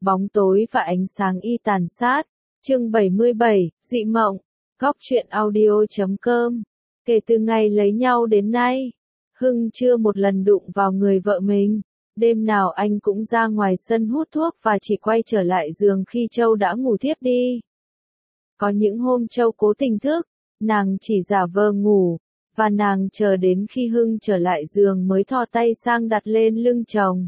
Bóng tối và ánh sáng y tàn sát. Chương 77, dị mộng. Góc truyện audio.com. Kể từ ngày lấy nhau đến nay, Hưng chưa một lần đụng vào người vợ mình. Đêm nào anh cũng ra ngoài sân hút thuốc và chỉ quay trở lại giường khi Châu đã ngủ thiếp đi. Có những hôm Châu cố tình thức, nàng chỉ giả vờ ngủ, và nàng chờ đến khi Hưng trở lại giường mới thò tay sang đặt lên lưng chồng.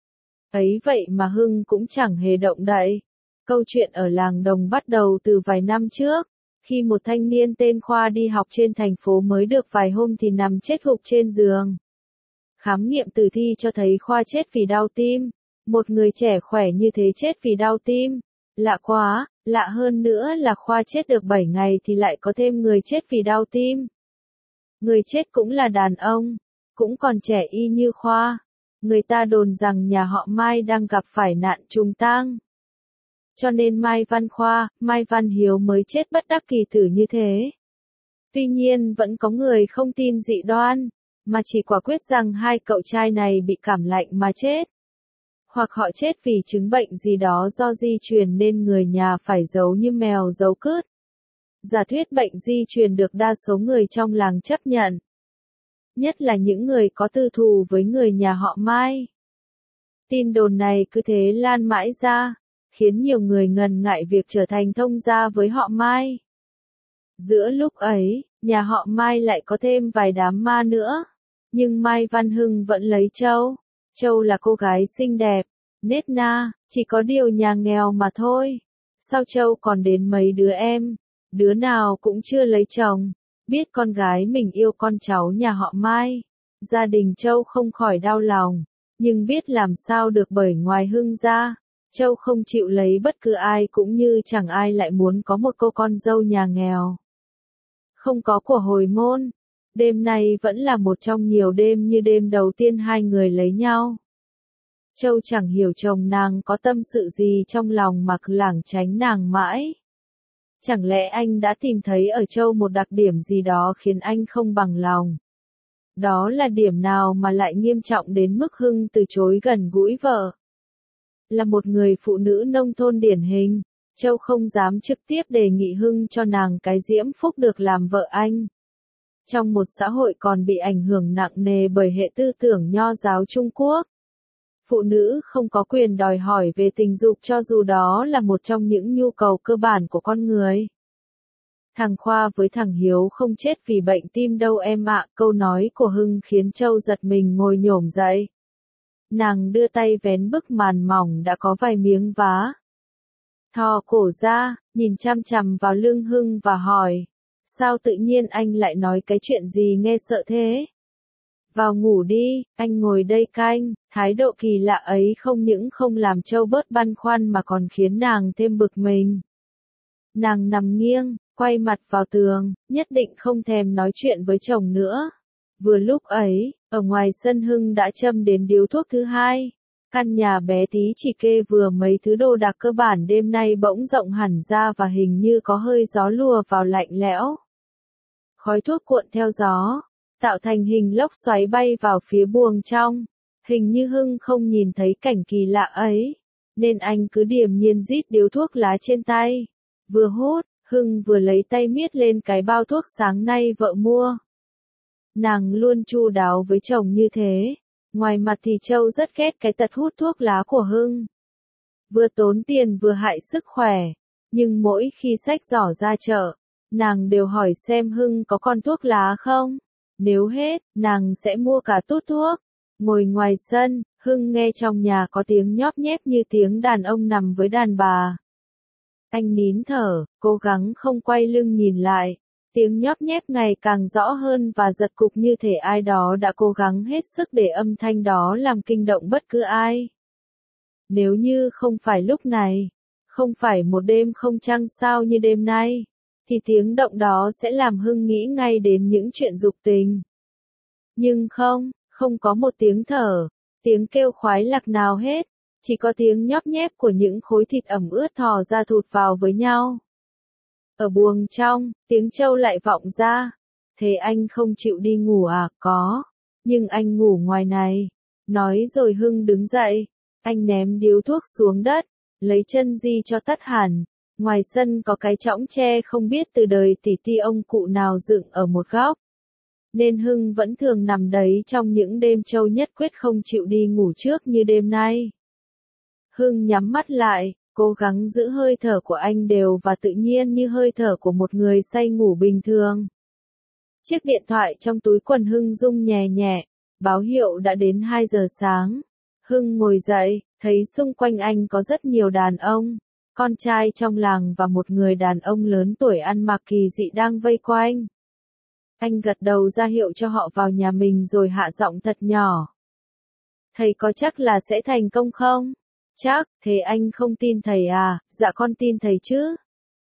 Ấy vậy mà Hưng cũng chẳng hề động đậy. Câu chuyện ở làng Đồng bắt đầu từ vài năm trước, khi một thanh niên tên Khoa đi học trên thành phố mới được vài hôm thì nằm chết gục trên giường. Khám nghiệm tử thi cho thấy Khoa chết vì đau tim. Một người trẻ khỏe như thế chết vì đau tim. Lạ quá, lạ hơn nữa là Khoa chết được 7 ngày thì lại có thêm người chết vì đau tim. Người chết cũng là đàn ông, cũng còn trẻ y như Khoa. Người ta đồn rằng nhà họ Mai đang gặp phải nạn trùng tang. Cho nên Mai Văn Khoa, Mai Văn Hiếu mới chết bất đắc kỳ tử như thế. Tuy nhiên vẫn có người không tin dị đoan, mà chỉ quả quyết rằng hai cậu trai này bị cảm lạnh mà chết. Hoặc họ chết vì chứng bệnh gì đó do di truyền nên người nhà phải giấu như mèo giấu cứt. Giả thuyết bệnh di truyền được đa số người trong làng chấp nhận. Nhất là những người có tư thù với người nhà họ Mai. Tin đồn này cứ thế lan mãi ra, khiến nhiều người ngần ngại việc trở thành thông gia với họ Mai. Giữa lúc ấy, nhà họ Mai lại có thêm vài đám ma nữa. Nhưng Mai Văn Hưng vẫn lấy Châu. Châu là cô gái xinh đẹp, nết na, chỉ có điều nhà nghèo mà thôi. Sao Châu còn đến mấy đứa em, đứa nào cũng chưa lấy chồng. Biết con gái mình yêu con cháu nhà họ Mai, gia đình Châu không khỏi đau lòng, nhưng biết làm sao được bởi ngoài Hưng ra, Châu không chịu lấy bất cứ ai cũng như chẳng ai lại muốn có một cô con dâu nhà nghèo. Không có của hồi môn, đêm nay vẫn là một trong nhiều đêm như đêm đầu tiên hai người lấy nhau. Châu chẳng hiểu chồng nàng có tâm sự gì trong lòng mà cứ lảng tránh nàng mãi. Chẳng lẽ anh đã tìm thấy ở Châu một đặc điểm gì đó khiến anh không bằng lòng? Đó là điểm nào mà lại nghiêm trọng đến mức Hưng từ chối gần gũi vợ? Là một người phụ nữ nông thôn điển hình, Châu không dám trực tiếp đề nghị Hưng cho nàng cái diễm phúc được làm vợ anh. Trong một xã hội còn bị ảnh hưởng nặng nề bởi hệ tư tưởng nho giáo Trung Quốc, phụ nữ không có quyền đòi hỏi về tình dục cho dù đó là một trong những nhu cầu cơ bản của con người. Thằng Khoa với thằng Hiếu không chết vì bệnh tim đâu em ạ. Câu nói của Hưng khiến Châu giật mình ngồi nhổm dậy. Nàng đưa tay vén bức màn mỏng đã có vài miếng vá. Thò cổ ra, nhìn chăm chằm vào lưng Hưng và hỏi. Sao tự nhiên anh lại nói cái chuyện gì nghe sợ thế? Vào ngủ đi, anh ngồi đây canh. Thái độ kỳ lạ ấy không những không làm Châu bớt băn khoăn mà còn khiến nàng thêm bực mình. Nàng nằm nghiêng, quay mặt vào tường, nhất định không thèm nói chuyện với chồng nữa. Vừa lúc ấy, ở ngoài sân Hưng đã châm đến điếu thuốc thứ hai. Căn nhà bé tí chỉ kê vừa mấy thứ đồ đạc cơ bản đêm nay bỗng rộng hẳn ra và hình như có hơi gió lùa vào lạnh lẽo. Khói thuốc cuộn theo gió, tạo thành hình lốc xoáy bay vào phía buồng trong. Hình như Hưng không nhìn thấy cảnh kỳ lạ ấy, nên anh cứ điềm nhiên rít điếu thuốc lá trên tay. Vừa hút, Hưng vừa lấy tay miết lên cái bao thuốc sáng nay vợ mua. Nàng luôn chu đáo với chồng như thế. Ngoài mặt thì Châu rất ghét cái tật hút thuốc lá của Hưng. Vừa tốn tiền vừa hại sức khỏe. Nhưng mỗi khi xách giỏ ra chợ, nàng đều hỏi xem Hưng có con thuốc lá không. Nếu hết, nàng sẽ mua cả tút thuốc. Ngồi ngoài sân, Hưng nghe trong nhà có tiếng nhóp nhép như tiếng đàn ông nằm với đàn bà. Anh nín thở, cố gắng không quay lưng nhìn lại. Tiếng nhóp nhép ngày càng rõ hơn và giật cục như thể ai đó đã cố gắng hết sức để âm thanh đó làm kinh động bất cứ ai. Nếu như không phải lúc này, không phải một đêm không trăng sao như đêm nay, thì tiếng động đó sẽ làm Hưng nghĩ ngay đến những chuyện dục tình. Nhưng không có một tiếng thở, tiếng kêu khoái lạc nào hết, chỉ có tiếng nhóp nhép của những khối thịt ẩm ướt thò ra thụt vào với nhau. Ở buồng trong, tiếng Châu lại vọng ra. Thế anh không chịu đi ngủ à? Có. Nhưng anh ngủ ngoài này. Nói rồi Hưng đứng dậy. Anh ném điếu thuốc xuống đất. lấy chân di cho tắt hẳn. Ngoài sân có cái chõng tre không biết từ đời tỷ ti ông cụ nào dựng ở một góc. Nên Hưng vẫn thường nằm đấy trong những đêm Châu nhất quyết không chịu đi ngủ trước như đêm nay. Hưng nhắm mắt lại, cố gắng giữ hơi thở của anh đều và tự nhiên như hơi thở của một người say ngủ bình thường. Chiếc điện thoại trong túi quần Hưng rung nhẹ nhẹ, báo hiệu đã đến 2 giờ sáng. Hưng ngồi dậy, thấy xung quanh anh có rất nhiều đàn ông, con trai trong làng và một người đàn ông lớn tuổi ăn mặc kỳ dị đang vây quanh. Anh gật đầu ra hiệu cho họ vào nhà mình rồi hạ giọng thật nhỏ. Thầy có chắc là sẽ thành công không? Chắc, thế anh không tin thầy à? Dạ con tin thầy chứ.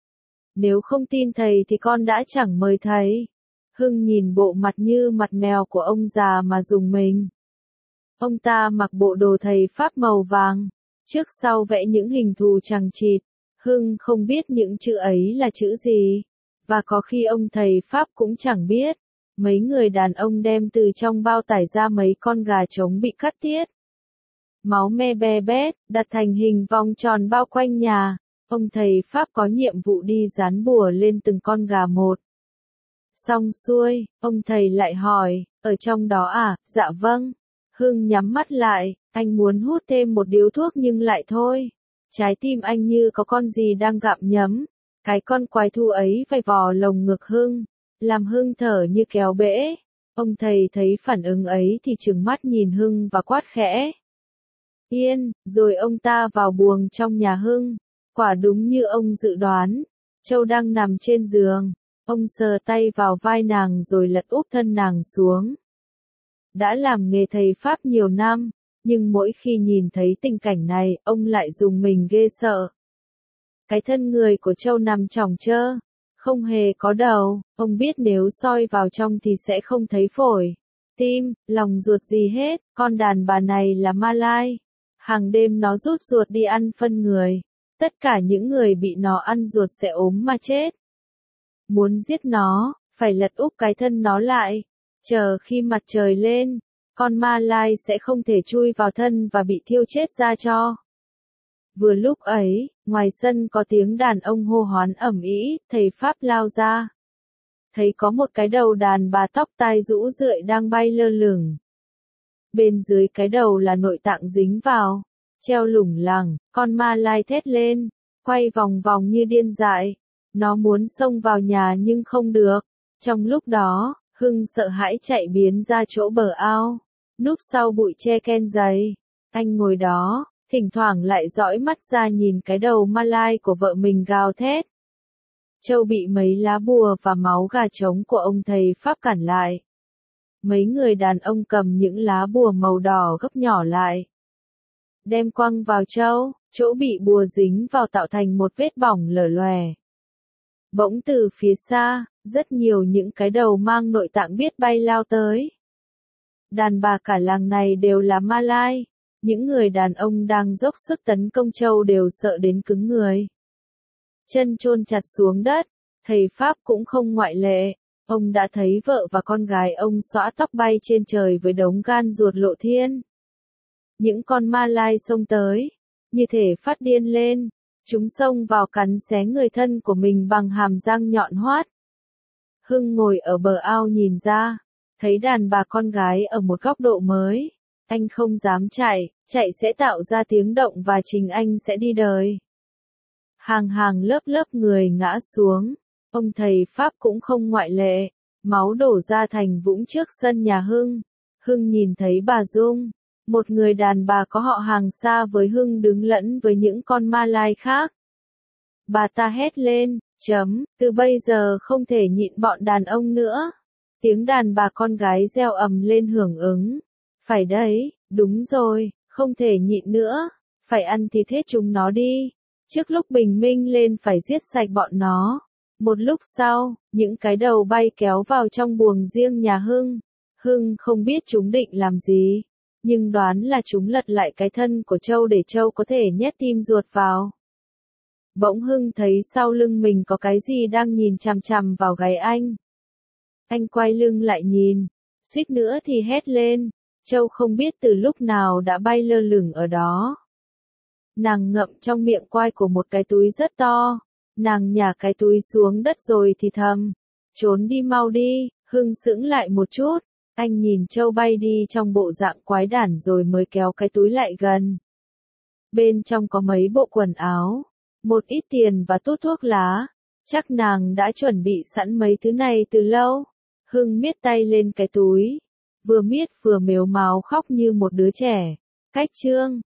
Nếu không tin thầy thì con đã chẳng mời thầy. Hưng nhìn bộ mặt như mặt mèo của ông già mà rùng mình. Ông ta mặc bộ đồ thầy Pháp màu vàng, trước sau vẽ những hình thù chằng chịt. Hưng không biết những chữ ấy là chữ gì, và có khi ông thầy Pháp cũng chẳng biết. Mấy người đàn ông đem từ trong bao tải ra mấy con gà trống bị cắt tiết. Máu me be bét, đặt thành hình vòng tròn bao quanh nhà. Ông thầy Pháp có nhiệm vụ đi dán bùa lên từng con gà một. Xong xuôi, ông thầy lại hỏi, ở trong đó à? Dạ vâng. Hưng nhắm mắt lại, anh muốn hút thêm một điếu thuốc nhưng lại thôi. Trái tim anh như có con gì đang gặm nhấm. Cái con quái thú ấy vày vò lồng ngực Hưng, làm Hưng thở như kéo bể. Ông thầy thấy phản ứng ấy thì trừng mắt nhìn Hưng và quát khẽ. Yên, rồi ông ta vào buồng trong nhà Hưng. Quả đúng như ông dự đoán, Châu đang nằm trên giường. Ông sờ tay vào vai nàng rồi lật úp thân nàng xuống. Đã làm nghề thầy Pháp nhiều năm, nhưng mỗi khi nhìn thấy tình cảnh này, ông lại rùng mình ghê sợ. Cái thân người của Châu nằm chỏng trơ, không hề có đầu, ông biết nếu soi vào trong thì sẽ không thấy phổi, tim, lòng ruột gì hết, con đàn bà này là ma lai. Hàng đêm nó rút ruột đi ăn phân người, tất cả những người bị nó ăn ruột sẽ ốm mà chết. Muốn giết nó, phải lật úp cái thân nó lại, chờ khi mặt trời lên, con ma lai sẽ không thể chui vào thân và bị thiêu chết ra cho. Vừa lúc ấy, ngoài sân có tiếng đàn ông hô hoán ầm ĩ, thầy Pháp lao ra. Thấy có một cái đầu đàn bà tóc tai rũ rượi đang bay lơ lửng. Bên dưới cái đầu là nội tạng dính vào, treo lủng lẳng, con ma lai thét lên, quay vòng vòng như điên dại. Nó muốn xông vào nhà nhưng không được. Trong lúc đó, Hưng sợ hãi chạy biến ra chỗ bờ ao, núp sau bụi tre ken dày. Anh ngồi đó, thỉnh thoảng lại dõi mắt ra nhìn cái đầu ma lai của vợ mình gào thét. Châu bị mấy lá bùa và máu gà trống của ông thầy Pháp cản lại. Mấy người đàn ông cầm những lá bùa màu đỏ gấp nhỏ lại, đem quăng vào Châu, chỗ bị bùa dính vào tạo thành một vết bỏng lở loè. Bỗng từ phía xa, rất nhiều những cái đầu mang nội tạng biết bay lao tới. Đàn bà cả làng này đều là ma lai. Những người đàn ông đang dốc sức tấn công Châu đều sợ đến cứng người. Chân chôn chặt xuống đất, thầy Pháp cũng không ngoại lệ. Ông đã thấy vợ và con gái ông xõa tóc bay trên trời với đống gan ruột lộ thiên. Những con ma lai xông tới, như thể phát điên lên. Chúng xông vào cắn xé người thân của mình bằng hàm răng nhọn hoắt. Hưng ngồi ở bờ ao nhìn ra, thấy đàn bà con gái ở một góc độ mới. Anh không dám chạy sẽ tạo ra tiếng động và chính anh sẽ đi đời. Hàng hàng lớp lớp người ngã xuống, ông thầy Pháp cũng không ngoại lệ, máu đổ ra thành vũng trước sân nhà Hưng. Hưng nhìn thấy bà Dung, một người đàn bà có họ hàng xa với Hưng đứng lẫn với những con ma lai khác. Bà ta hét lên, từ bây giờ không thể nhịn bọn đàn ông nữa. Tiếng đàn bà con gái reo ầm lên hưởng ứng. Phải đấy, đúng rồi, không thể nhịn nữa, phải ăn thịt hết chúng nó đi. Trước lúc bình minh lên phải giết sạch bọn nó. Một lúc sau, những cái đầu bay kéo vào trong buồng riêng nhà Hưng. Hưng không biết chúng định làm gì, nhưng đoán là chúng lật lại cái thân của Châu để Châu có thể nhét tim ruột vào. Bỗng Hưng thấy sau lưng mình có cái gì đang nhìn chằm chằm vào gáy anh. Anh quay lưng lại nhìn, suýt nữa thì hét lên. Châu không biết từ lúc nào đã bay lơ lửng ở đó. Nàng ngậm trong miệng quai của một cái túi rất to. Nàng nhả cái túi xuống đất rồi thì thầm. Trốn đi mau đi, Hưng sững lại một chút. Anh nhìn Châu bay đi trong bộ dạng quái đản rồi mới kéo cái túi lại gần. Bên trong có mấy bộ quần áo, một ít tiền và tút thuốc lá. Chắc nàng đã chuẩn bị sẵn mấy thứ này từ lâu. Hưng miết tay lên cái túi. Vừa miết vừa mếu máo khóc như một đứa trẻ. Cách chương